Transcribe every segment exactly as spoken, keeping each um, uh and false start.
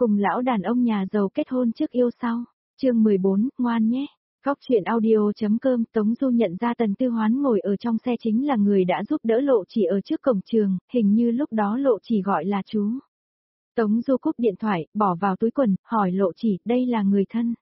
Cùng lão đàn ông nhà giàu kết hôn trước yêu sau. Chương mười bốn, ngoan nhé. Góc chuyện audio.com. Tống Du nhận ra Tần Tư Hoán ngồi ở trong xe chính là người đã giúp đỡ Lộ Chỉ ở trước cổng trường, hình như lúc đó Lộ Chỉ gọi là chú. Tống Du cúp điện thoại, bỏ vào túi quần, hỏi Lộ Chỉ, đây là người thân.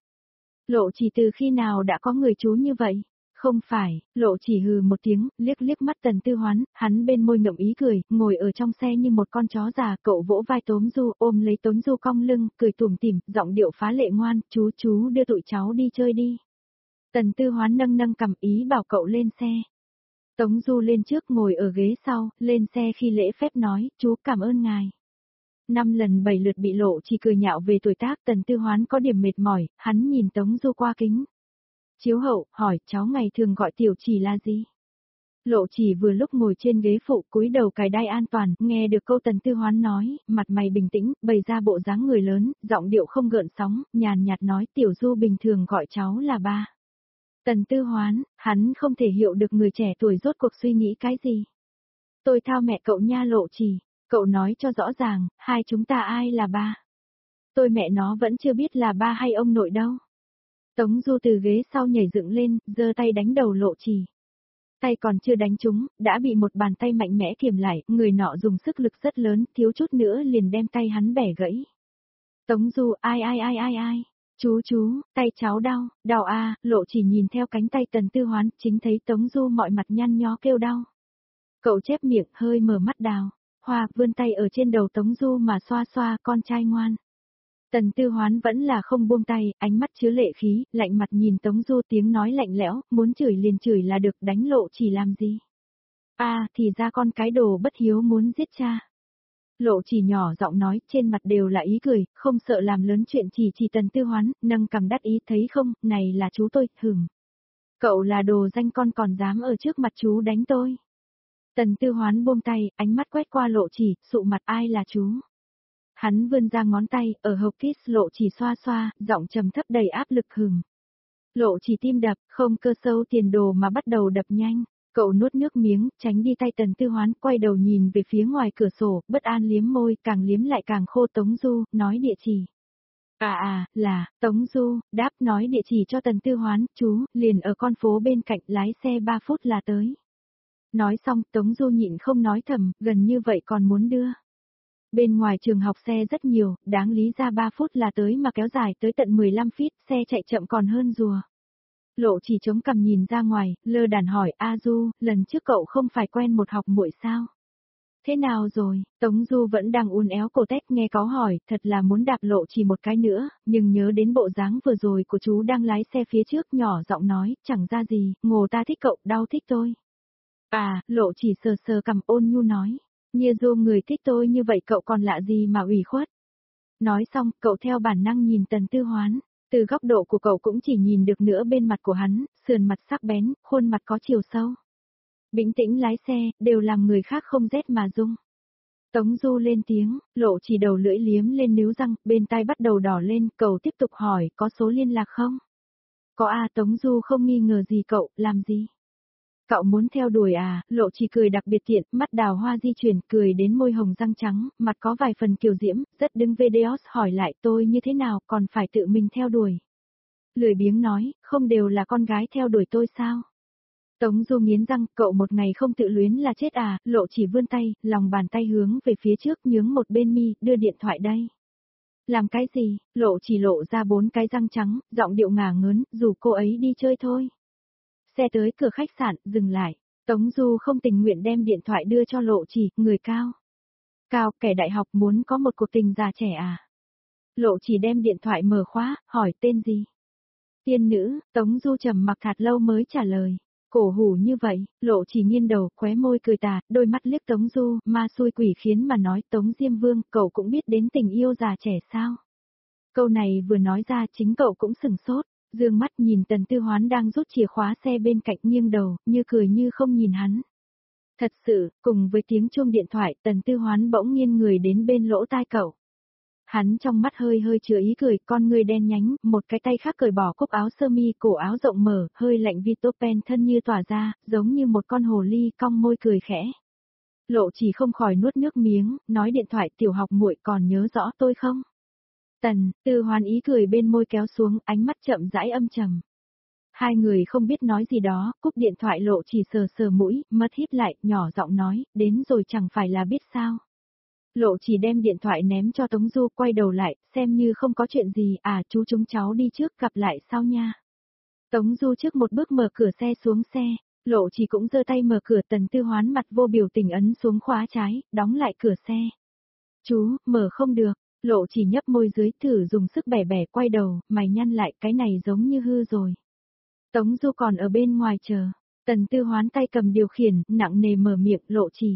Lộ Chỉ từ khi nào đã có người chú như vậy? Không phải, Lộ Chỉ hừ một tiếng, liếc liếc mắt Tần Tư Hoán, hắn bên môi ngậm ý cười, ngồi ở trong xe như một con chó già, cậu vỗ vai Tống Du, ôm lấy Tống Du cong lưng, cười tủm tỉm, giọng điệu phá lệ ngoan, chú chú đưa tụi cháu đi chơi đi. Tần Tư Hoán nâng nâng cầm ý bảo cậu lên xe. Tống Du lên trước ngồi ở ghế sau, lên xe khi lễ phép nói, chú cảm ơn ngài. Năm lần bảy lượt bị Lộ Chỉ cười nhạo về tuổi tác, Tần Tư Hoán có điểm mệt mỏi, hắn nhìn Tống Du qua kính. Chiếu hậu, hỏi cháu ngày thường gọi Tiểu Chỉ là gì? Lộ Chỉ vừa lúc ngồi trên ghế phụ cúi đầu cài đai an toàn, nghe được câu Tần Tư Hoán nói, mặt mày bình tĩnh, bày ra bộ dáng người lớn, giọng điệu không gợn sóng, nhàn nhạt nói Tiểu Du bình thường gọi cháu là ba. Tần Tư Hoán, hắn không thể hiểu được người trẻ tuổi rốt cuộc suy nghĩ cái gì. Tôi thao mẹ cậu nha Lộ Chỉ, cậu nói cho rõ ràng, hai chúng ta ai là ba? Tôi mẹ nó vẫn chưa biết là ba hay ông nội đâu. Tống Du từ ghế sau nhảy dựng lên, giơ tay đánh đầu Lộ Chỉ. Tay còn chưa đánh trúng, đã bị một bàn tay mạnh mẽ kiềm lại, người nọ dùng sức lực rất lớn, thiếu chút nữa liền đem tay hắn bẻ gãy. Tống Du, ai ai ai ai ai, chú chú, tay cháu đau, đau a, Lộ Chỉ nhìn theo cánh tay Tần Tư Hoán, chính thấy Tống Du mọi mặt nhăn nhó kêu đau. Cậu chép miệng, hơi mở mắt đào, Hoa vươn tay ở trên đầu Tống Du mà xoa xoa, con trai ngoan. Tần Tư Hoán vẫn là không buông tay, ánh mắt chứa lệ khí, lạnh mặt nhìn Tống Du, tiếng nói lạnh lẽo, muốn chửi liền chửi là được, đánh Lộ Chỉ làm gì? A, à, thì ra con cái đồ bất hiếu muốn giết cha. Lộ Chỉ nhỏ giọng nói, trên mặt đều là ý cười, không sợ làm lớn chuyện, chỉ chỉ Tần Tư Hoán, nâng cằm đắc ý, thấy không, này là chú tôi, hửm. Cậu là đồ danh con còn dám ở trước mặt chú đánh tôi. Tần Tư Hoán buông tay, ánh mắt quét qua Lộ Chỉ, sụ mặt, ai là chú? Hắn vươn ra ngón tay, ở hộc kiss Lộ Chỉ xoa xoa, giọng trầm thấp đầy áp lực hừm. Lộ Chỉ tim đập, không cơ sâu tiền đồ mà bắt đầu đập nhanh. Cậu nuốt nước miếng, tránh đi tay Tần Tư Hoán, quay đầu nhìn về phía ngoài cửa sổ, bất an liếm môi, càng liếm lại càng khô. Tống Du, nói địa chỉ. À à, là, Tống Du, đáp nói địa chỉ cho Tần Tư Hoán, chú, liền ở con phố bên cạnh, lái xe ba phút là tới. Nói xong, Tống Du nhịn không nói thầm, gần như vậy còn muốn đưa. Bên ngoài trường học xe rất nhiều, đáng lý ra ba phút là tới mà kéo dài tới tận mười lăm feet, xe chạy chậm còn hơn rùa. Lộ Chỉ chống cằm nhìn ra ngoài, lơ đàn hỏi, A Du, lần trước cậu không phải quen một học muội sao? Thế nào rồi? Tống Du vẫn đang uốn éo cổ tét nghe có hỏi, thật là muốn đạp Lộ Chỉ một cái nữa, nhưng nhớ đến bộ dáng vừa rồi của chú đang lái xe phía trước, nhỏ giọng nói, chẳng ra gì, ngồ ta thích cậu, đau thích tôi. À, Lộ Chỉ sờ sờ cằm ôn nhu nói. Như Du người thích tôi như vậy cậu còn lạ gì mà ủy khuất. Nói xong, cậu theo bản năng nhìn Tần Tư Hoán, từ góc độ của cậu cũng chỉ nhìn được nửa bên mặt của hắn, sườn mặt sắc bén, khuôn mặt có chiều sâu. Bình tĩnh lái xe, đều làm người khác không rét mà rung. Tống Du lên tiếng, Lộ Chỉ đầu lưỡi liếm lên níu răng, bên tai bắt đầu đỏ lên, cậu tiếp tục hỏi, có số liên lạc không? Có à, Tống Du không nghi ngờ gì cậu, làm gì? Cậu muốn theo đuổi à, Lộ Chỉ cười đặc biệt tiện, mắt đào hoa di chuyển, cười đến môi hồng răng trắng, mặt có vài phần kiều diễm, rất đứng video hỏi lại tôi như thế nào, còn phải tự mình theo đuổi. Lười biếng nói, không đều là con gái theo đuổi tôi sao? Tống Du nghiến răng, cậu một ngày không tự luyến là chết à, Lộ Chỉ vươn tay, lòng bàn tay hướng về phía trước nhướng một bên mi, đưa điện thoại đây. Làm cái gì, Lộ Chỉ lộ ra bốn cái răng trắng, giọng điệu ngả ngớn, dù cô ấy đi chơi thôi. Xe tới cửa khách sạn, dừng lại. Tống Du không tình nguyện đem điện thoại đưa cho Lộ Chỉ, người cao. Cao, kẻ đại học muốn có một cuộc tình già trẻ à? Lộ Chỉ đem điện thoại mở khóa, hỏi tên gì? Tiên nữ, Tống Du trầm mặc thật lâu mới trả lời. Cổ hủ như vậy, Lộ Chỉ nghiêng đầu, khóe môi cười tà, đôi mắt liếc Tống Du, ma xui quỷ khiến mà nói, Tống Diêm Vương, cậu cũng biết đến tình yêu già trẻ sao? Câu này vừa nói ra chính cậu cũng sửng sốt. Dương mắt nhìn Tần Tư Hoán đang rút chìa khóa xe bên cạnh nghiêng đầu, như cười như không nhìn hắn. Thật sự, cùng với tiếng chuông điện thoại, Tần Tư Hoán bỗng nghiêng người đến bên lỗ tai cậu. Hắn trong mắt hơi hơi chứa ý cười, con người đen nhánh, một cái tay khác cởi bỏ cúc áo sơ mi, cổ áo rộng mở, hơi lạnh Vitopen thân như tỏa ra, giống như một con hồ ly cong môi cười khẽ. Lộ Chỉ không khỏi nuốt nước miếng, nói điện thoại tiểu học muội còn nhớ rõ tôi không? Tần, Tư Hoán ý cười bên môi kéo xuống, ánh mắt chậm rãi âm trầm. Hai người không biết nói gì đó, cúp điện thoại Lộ Chỉ sờ sờ mũi, mắt híp lại, nhỏ giọng nói, đến rồi chẳng phải là biết sao. Lộ Chỉ đem điện thoại ném cho Tống Du, quay đầu lại, xem như không có chuyện gì, à chú chúng cháu đi trước, gặp lại sau nha. Tống Du trước một bước mở cửa xe xuống xe, Lộ Chỉ cũng giơ tay mở cửa. Tần Tư Hoán mặt vô biểu tình ấn xuống khóa trái, đóng lại cửa xe. Chú, mở không được, Lộ Chỉ nhấp môi dưới thử dùng sức bẻ bẻ quay đầu, mày nhăn lại, cái này giống như hư rồi. Tống Du còn ở bên ngoài chờ, Tần Tư Hoán tay cầm điều khiển, nặng nề mở miệng. Lộ Chỉ.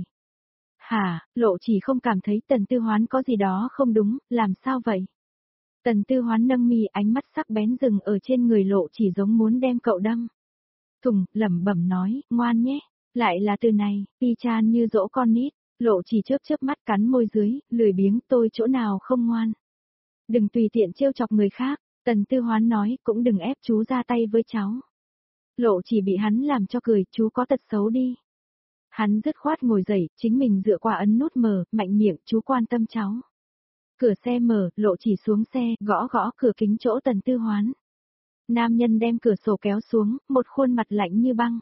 Hả, Lộ Chỉ không cảm thấy Tần Tư Hoán có gì đó không đúng, làm sao vậy? Tần Tư Hoán nâng mi, ánh mắt sắc bén dừng ở trên người Lộ Chỉ giống muốn đem cậu đâm. Thùng, lẩm bẩm nói, ngoan nhé, lại là từ này, y chan như dỗ con nít. Lộ Chỉ chớp chớp mắt cắn môi dưới, lười biếng, tôi chỗ nào không ngoan. Đừng tùy tiện trêu chọc người khác, Tần Tư Hoán nói, cũng đừng ép chú ra tay với cháu. Lộ Chỉ bị hắn làm cho cười, chú có tật xấu đi. Hắn dứt khoát ngồi dậy, chính mình dựa qua ấn nút mở, mạnh miệng, chú quan tâm cháu. Cửa xe mở, Lộ Chỉ xuống xe, gõ gõ cửa kính chỗ Tần Tư Hoán. Nam nhân đem cửa sổ kéo xuống, một khuôn mặt lạnh như băng.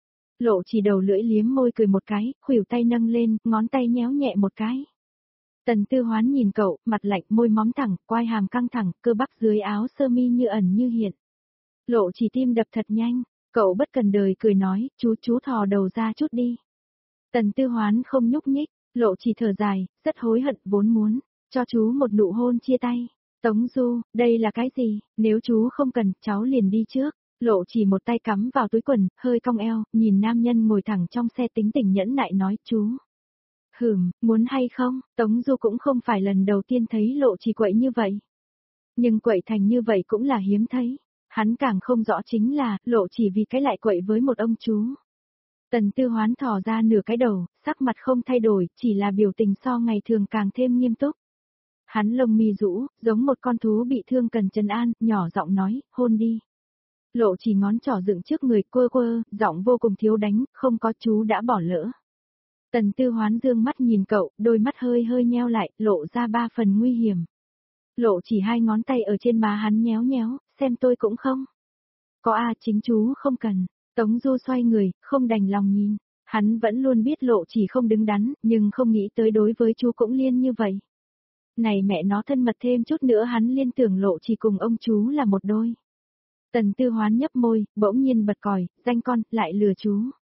Lộ Chỉ đầu lưỡi liếm môi cười một cái, khuỷu tay nâng lên, ngón tay nhéo nhẹ một cái. Tần Tư Hoán nhìn cậu, mặt lạnh, môi móm thẳng, quai hàm căng thẳng, cơ bắp dưới áo sơ mi như ẩn như hiện. Lộ Chỉ tim đập thật nhanh, cậu bất cần đời cười nói, chú chú thò đầu ra chút đi. Tần Tư Hoán không nhúc nhích, Lộ Chỉ thở dài, rất hối hận, vốn muốn cho chú một nụ hôn chia tay. Tống Du, đây là cái gì, nếu chú không cần, cháu liền đi trước. Lộ Chỉ một tay cắm vào túi quần, hơi cong eo, nhìn nam nhân ngồi thẳng trong xe tính tình nhẫn nại nói, chú. Hửm, muốn hay không, Tống Du cũng không phải lần đầu tiên thấy Lộ Chỉ quậy như vậy. Nhưng quậy thành như vậy cũng là hiếm thấy. Hắn càng không rõ chính là, Lộ Chỉ vì cái lại quậy với một ông chú. Tần Tư Hoán thò ra nửa cái đầu, sắc mặt không thay đổi, chỉ là biểu tình so ngày thường càng thêm nghiêm túc. Hắn lông mi rũ, giống một con thú bị thương cần trấn an, nhỏ giọng nói, hôn đi. Lộ Chỉ ngón trỏ dựng trước người, quơ quơ, giọng vô cùng thiếu đánh, không có, chú đã bỏ lỡ. Tần Tư Hoán dương mắt nhìn cậu, đôi mắt hơi hơi nheo lại, lộ ra ba phần nguy hiểm. Lộ Chỉ hai ngón tay ở trên má hắn nhéo nhéo, xem tôi cũng không. Có à, chính chú không cần. Tống Du xoay người, không đành lòng nhìn. Hắn vẫn luôn biết Lộ Chỉ không đứng đắn, nhưng không nghĩ tới đối với chú cũng liên như vậy. Này mẹ nó thân mật thêm chút nữa hắn liên tưởng Lộ Chỉ cùng ông chú là một đôi. Tần Tư Hoán nhấp môi, bỗng nhiên bật còi, danh con, lại lừa chú.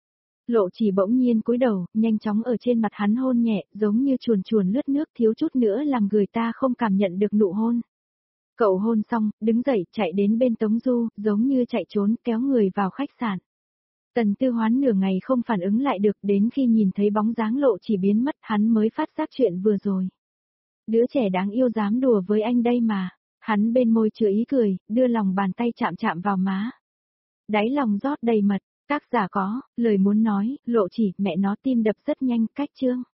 Lộ Chỉ bỗng nhiên cúi đầu, nhanh chóng ở trên mặt hắn hôn nhẹ, giống như chuồn chuồn lướt nước, thiếu chút nữa làm người ta không cảm nhận được nụ hôn. Cậu hôn xong, đứng dậy, chạy đến bên Tống Du, giống như chạy trốn, kéo người vào khách sạn. Tần Tư Hoán nửa ngày không phản ứng lại được, đến khi nhìn thấy bóng dáng Lộ Chỉ biến mất, hắn mới phát giác chuyện vừa rồi. Đứa trẻ đáng yêu dám đùa với anh đây mà. Hắn bên môi chứa ý cười, đưa lòng bàn tay chạm chạm vào má. Đáy lòng rót đầy mật, tác giả có, lời muốn nói, Lộ Chỉ, mẹ nó tim đập rất nhanh, cách chương.